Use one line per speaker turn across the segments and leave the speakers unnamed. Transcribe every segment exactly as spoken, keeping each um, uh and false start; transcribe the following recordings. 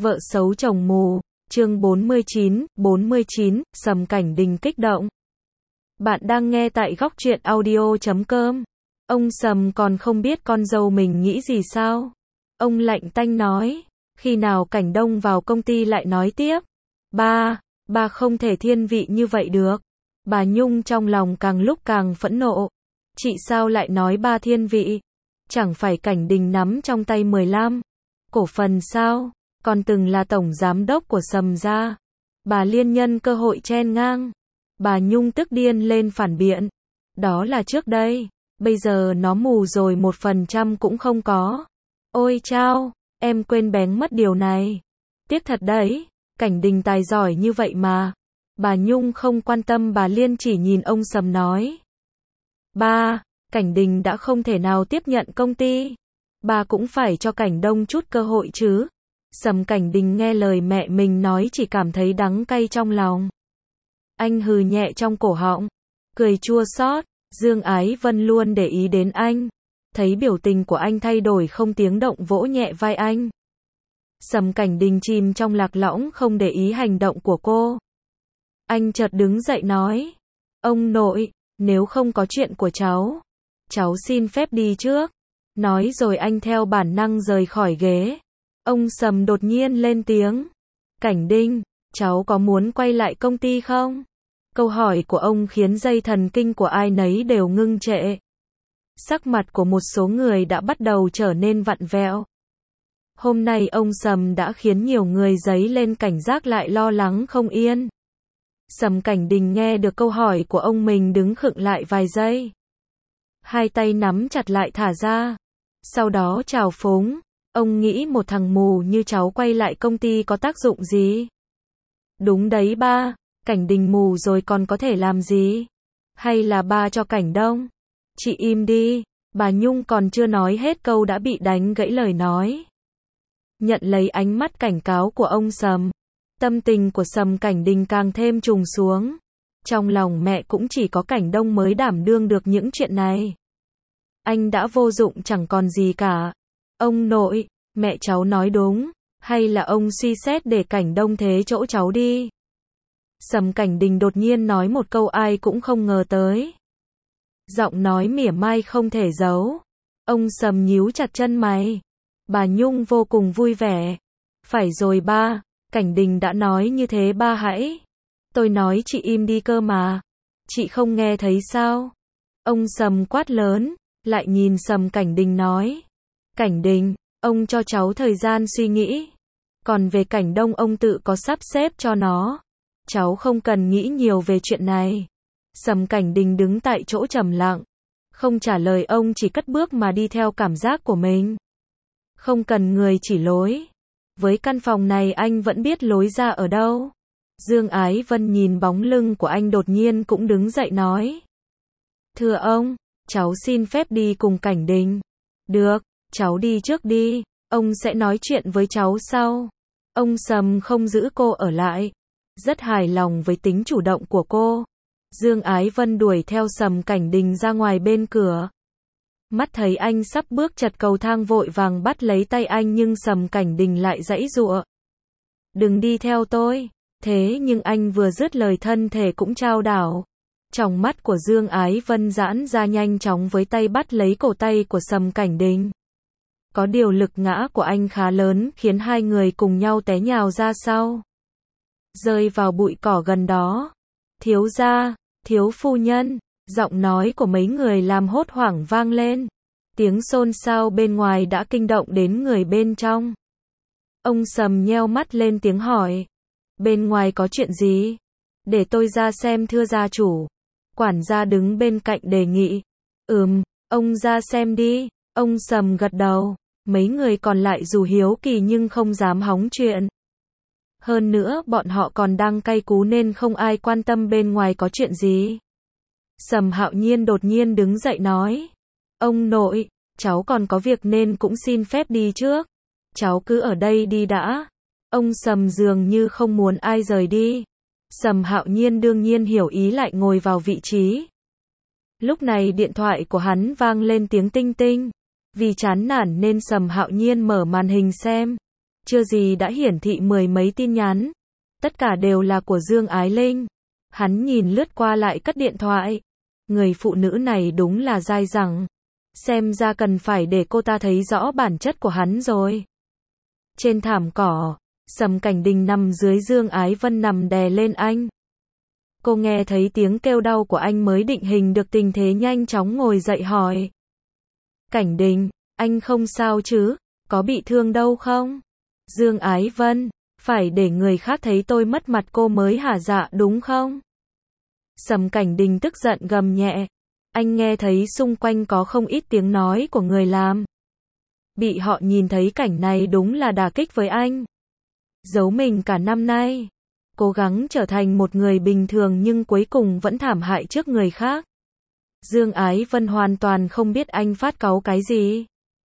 Vợ xấu chồng mù, chương bốn mươi chín, bốn mươi chín, Sầm Cảnh Đình kích động. Bạn đang nghe tại góc truyện audio chấm com. Ông Sầm còn không biết con dâu mình nghĩ gì sao? Ông lạnh tanh nói, khi nào Cảnh Đông vào công ty lại nói tiếp. Ba, ba không thể thiên vị như vậy được. Bà Nhung trong lòng càng lúc càng phẫn nộ. Chị sao lại nói ba thiên vị? Chẳng phải Cảnh Đình nắm trong tay mười lăm cổ phần sao? Còn từng là tổng giám đốc của Sầm gia. Bà Liên nhân cơ hội chen ngang. Bà Nhung tức điên lên phản biện. Đó là trước đây, bây giờ nó mù rồi một phần trăm cũng không có. Ôi chao, em quên bén mất điều này. Tiếc thật đấy, Cảnh Đình tài giỏi như vậy mà. Bà Nhung không quan tâm, bà Liên chỉ nhìn ông Sầm nói. Ba, Cảnh Đình đã không thể nào tiếp nhận công ty. Bà cũng phải cho Cảnh Đông chút cơ hội chứ. Sầm Cảnh Đình nghe lời mẹ mình nói chỉ cảm thấy đắng cay trong lòng. Anh hừ nhẹ trong cổ họng, cười chua xót. Dương Ái Vân luôn để ý đến anh. Thấy biểu tình của anh thay đổi không tiếng động vỗ nhẹ vai anh. Sầm Cảnh Đình chìm trong lạc lõng không để ý hành động của cô. Anh chợt đứng dậy nói. Ông nội, nếu không có chuyện của cháu, cháu xin phép đi trước. Nói rồi anh theo bản năng rời khỏi ghế. Ông Sầm đột nhiên lên tiếng. Cảnh Đình, cháu có muốn quay lại công ty không? Câu hỏi của ông khiến dây thần kinh của ai nấy đều ngưng trệ. Sắc mặt của một số người đã bắt đầu trở nên vặn vẹo. Hôm nay ông Sầm đã khiến nhiều người dấy lên cảnh giác lại lo lắng không yên. Sầm Cảnh Đình nghe được câu hỏi của ông mình đứng khựng lại vài giây. Hai tay nắm chặt lại thả ra. Sau đó chào phúng. Ông nghĩ một thằng mù như cháu quay lại công ty có tác dụng gì? Đúng đấy ba, Cảnh Đình mù rồi còn có thể làm gì? Hay là ba cho Cảnh Đông? Chị im đi, bà Nhung còn chưa nói hết câu đã bị đánh gãy lời nói. Nhận lấy ánh mắt cảnh cáo của ông Sầm, tâm tình của Sầm Cảnh Đình càng thêm trùng xuống. Trong lòng mẹ cũng chỉ có Cảnh Đông mới đảm đương được những chuyện này. Anh đã vô dụng chẳng còn gì cả. Ông nội, mẹ cháu nói đúng, hay là ông suy xét để Cảnh Đông thế chỗ cháu đi? Sầm Cảnh Đình đột nhiên nói một câu ai cũng không ngờ tới. Giọng nói mỉa mai không thể giấu. Ông Sầm nhíu chặt chân mày. Bà Nhung vô cùng vui vẻ. Phải rồi ba, Cảnh Đình đã nói như thế ba hãy. Tôi nói chị im đi cơ mà. Chị không nghe thấy sao? Ông Sầm quát lớn, lại nhìn Sầm Cảnh Đình nói. Cảnh Đình, ông cho cháu thời gian suy nghĩ. Còn về Cảnh Đông ông tự có sắp xếp cho nó. Cháu không cần nghĩ nhiều về chuyện này. Sầm Cảnh Đình đứng tại chỗ trầm lặng. Không trả lời ông, chỉ cất bước mà đi theo cảm giác của mình. Không cần người chỉ lối. Với căn phòng này anh vẫn biết lối ra ở đâu. Dương Ái Vân nhìn bóng lưng của anh đột nhiên cũng đứng dậy nói. Thưa ông, cháu xin phép đi cùng Cảnh Đình. Được, cháu đi trước đi, ông sẽ nói chuyện với cháu sau. Ông Sầm không giữ cô ở lại. Rất hài lòng với tính chủ động của cô. Dương Ái Vân đuổi theo Sầm Cảnh Đình ra ngoài bên cửa. Mắt thấy anh sắp bước chật cầu thang vội vàng bắt lấy tay anh nhưng Sầm Cảnh Đình lại giãy giụa. Đừng đi theo tôi. Thế nhưng anh vừa dứt lời thân thể cũng chao đảo. Tròng mắt của Dương Ái Vân giãn ra nhanh chóng với tay bắt lấy cổ tay của Sầm Cảnh Đình. Có điều lực ngã của anh khá lớn khiến hai người cùng nhau té nhào ra sau. Rơi vào bụi cỏ gần đó. Thiếu gia, thiếu phu nhân, giọng nói của mấy người làm hốt hoảng vang lên. Tiếng xôn xao bên ngoài đã kinh động đến người bên trong. Ông Sầm nheo mắt lên tiếng hỏi. Bên ngoài có chuyện gì? Để tôi ra xem thưa gia chủ. Quản gia đứng bên cạnh đề nghị. Ừm, ông ra xem đi. Ông Sầm gật đầu. Mấy người còn lại dù hiếu kỳ nhưng không dám hóng chuyện. Hơn nữa bọn họ còn đang cay cú nên không ai quan tâm bên ngoài có chuyện gì. Sầm Hạo Nhiên đột nhiên đứng dậy nói. Ông nội, cháu còn có việc nên cũng xin phép đi trước. Cháu cứ ở đây đi đã. Ông Sầm dường như không muốn ai rời đi. Sầm Hạo Nhiên đương nhiên hiểu ý lại ngồi vào vị trí. Lúc này điện thoại của hắn vang lên tiếng tinh tinh. Vì chán nản nên Sầm Hạo Nhiên mở màn hình xem. chưa gì đã hiển thị mười mấy tin nhắn. Tất cả đều là của Dương Ái Linh. Hắn nhìn lướt qua lại cất điện thoại. Người phụ nữ này đúng là dai dẳng. Xem ra cần phải để cô ta thấy rõ bản chất của hắn rồi. Trên thảm cỏ, Sầm Cảnh Đình nằm dưới, Dương Ái Vân nằm đè lên anh. Cô nghe thấy tiếng kêu đau của anh mới định hình được tình thế, nhanh chóng ngồi dậy hỏi. Cảnh Đình, anh không sao chứ? Có bị thương đâu không? Dương Ái Vân, phải để người khác thấy tôi mất mặt cô mới hả dạ đúng không? Sầm Cảnh Đình tức giận gầm nhẹ. Anh nghe thấy xung quanh có không ít tiếng nói của người làm. Bị họ nhìn thấy cảnh này đúng là đả kích với anh. Giấu mình cả năm nay, cố gắng trở thành một người bình thường nhưng cuối cùng vẫn thảm hại trước người khác. Dương Ái Vân hoàn toàn không biết anh phát cáu cái gì.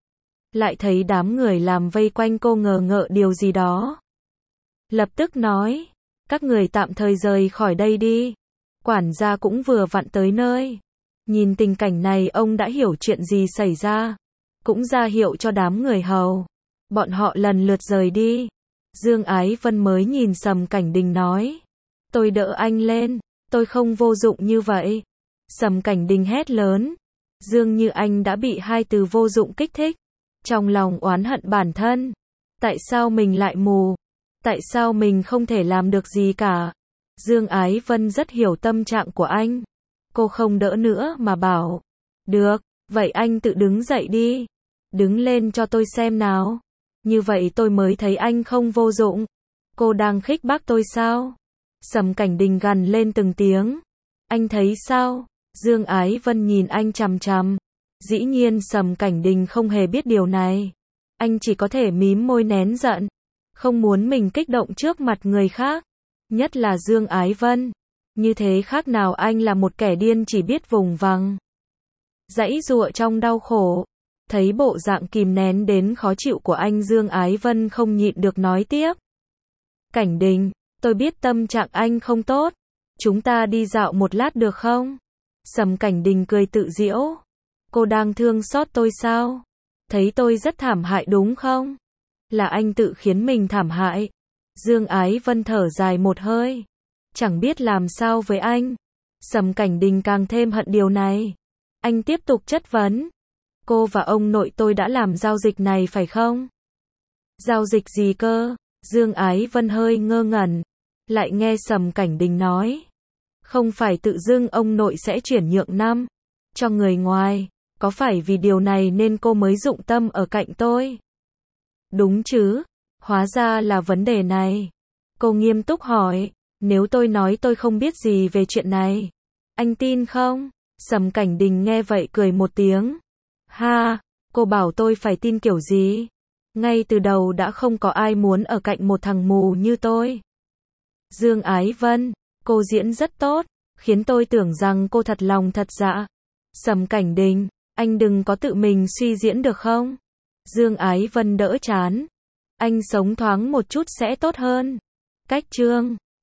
Lại thấy đám người làm vây quanh cô ngờ ngợ điều gì đó. Lập tức nói, các người tạm thời rời khỏi đây đi. Quản gia cũng vừa vặn tới nơi. Nhìn tình cảnh này ông đã hiểu chuyện gì xảy ra. Cũng ra hiệu cho đám người hầu. Bọn họ lần lượt rời đi. Dương Ái Vân mới nhìn Sầm Cảnh Đình nói. Tôi đỡ anh lên. Tôi không vô dụng như vậy. Sầm Cảnh Đình hét lớn. Dương Như Anh đã bị hai từ vô dụng kích thích. Trong lòng oán hận bản thân. Tại sao mình lại mù? Tại sao mình không thể làm được gì cả? Dương Ái Vân rất hiểu tâm trạng của anh. Cô không đỡ nữa mà bảo. Được, vậy anh tự đứng dậy đi. Đứng lên cho tôi xem nào. Như vậy tôi mới thấy anh không vô dụng. Cô đang khích bác tôi sao? Sầm Cảnh Đình gằn lên từng tiếng. Anh thấy sao? Dương Ái Vân nhìn anh chằm chằm. Dĩ nhiên Sầm Cảnh Đình không hề biết điều này. Anh chỉ có thể mím môi nén giận. Không muốn mình kích động trước mặt người khác. Nhất là Dương Ái Vân. Như thế khác nào anh là một kẻ điên chỉ biết vùng vằng. Giãy giụa trong đau khổ. Thấy bộ dạng kìm nén đến khó chịu của anh, Dương Ái Vân không nhịn được nói tiếp. Cảnh Đình, tôi biết tâm trạng anh không tốt. Chúng ta đi dạo một lát được không? Sầm Cảnh Đình cười tự giễu. Cô đang thương xót tôi sao? Thấy tôi rất thảm hại đúng không? Là anh tự khiến mình thảm hại. Dương Ái Vân thở dài một hơi. Chẳng biết làm sao với anh. Sầm Cảnh Đình càng thêm hận điều này. Anh tiếp tục chất vấn. Cô và ông nội tôi đã làm giao dịch này phải không? Giao dịch gì cơ? Dương Ái Vân hơi ngơ ngẩn. Lại nghe Sầm Cảnh Đình nói. Không phải tự dưng ông nội sẽ chuyển nhượng năm cho người ngoài. Có phải vì điều này nên cô mới dụng tâm ở cạnh tôi? Đúng chứ? Hóa ra là vấn đề này. Cô nghiêm túc hỏi. Nếu tôi nói tôi không biết gì về chuyện này, anh tin không? Sầm Cảnh Đình nghe vậy cười một tiếng. Ha, cô bảo tôi phải tin kiểu gì? Ngay từ đầu đã không có ai muốn ở cạnh một thằng mù như tôi. Dương Ái Vân, cô diễn rất tốt, khiến tôi tưởng rằng cô thật lòng thật dạ. Sầm Cảnh Đình, anh đừng có tự mình suy diễn được không? Dương Ái Vân đỡ chán. Anh sống thoáng một chút sẽ tốt hơn. Cách chương